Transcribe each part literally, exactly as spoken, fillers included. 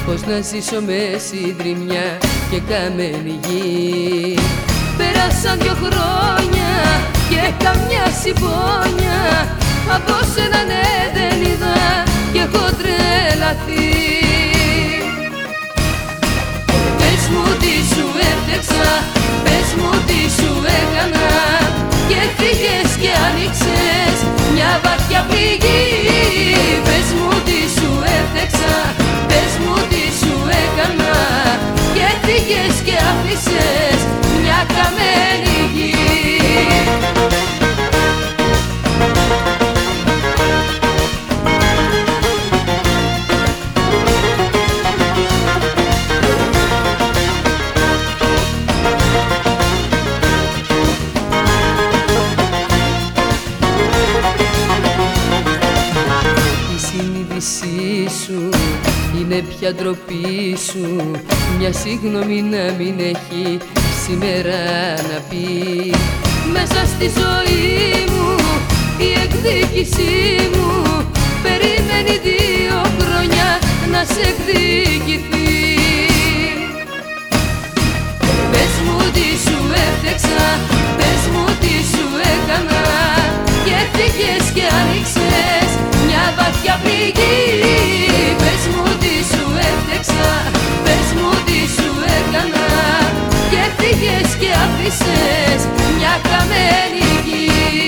Πώς να ζήσω με συντριμμιά και καμένη γη. Πέρασαν δυο χρόνια και καμιά συμπόνια, από σένα ναι δεν είδα κι έχω τρελαθεί. Πες μου τι σου έφτιαξα, πες μου τι σου έκανα, και φύγες και άνοιξες μια βαθιά πληγή. Πες μου τι σου έφτιαξα, πες μου τι σου έκανα, και φύγες και άφησες μια καμένη γη. Σου είναι πια ντροπή σου, μια συγγνώμη να μην έχει σήμερα να πει. Μέσα στη ζωή μου η εκδίκησή μου περιμένει δύο χρόνια να σε εκδικηθεί. Πες μου τι σου έφτιαξα, πες μου τι σου έκανα, και φύγες και άνοιξες μια βαθιά πληγή. Πες μου τι σου έφτιαξα, πες μου τι σου έκανα, και φύγες και άφησες μια καμένη γη.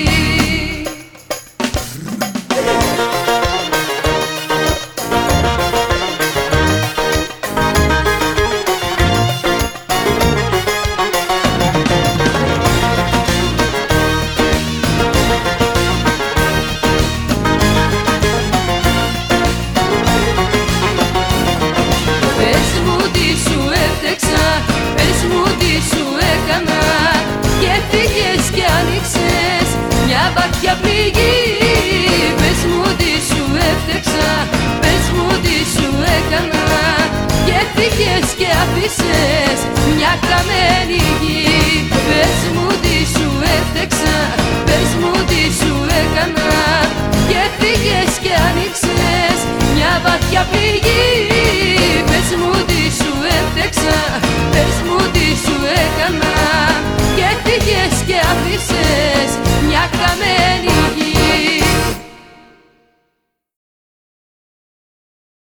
Βαθιά πληγή. Πες μου τι σου έφτιαξα, πες μου τι σου έκανα, και φύγες και άφησες μια καμένη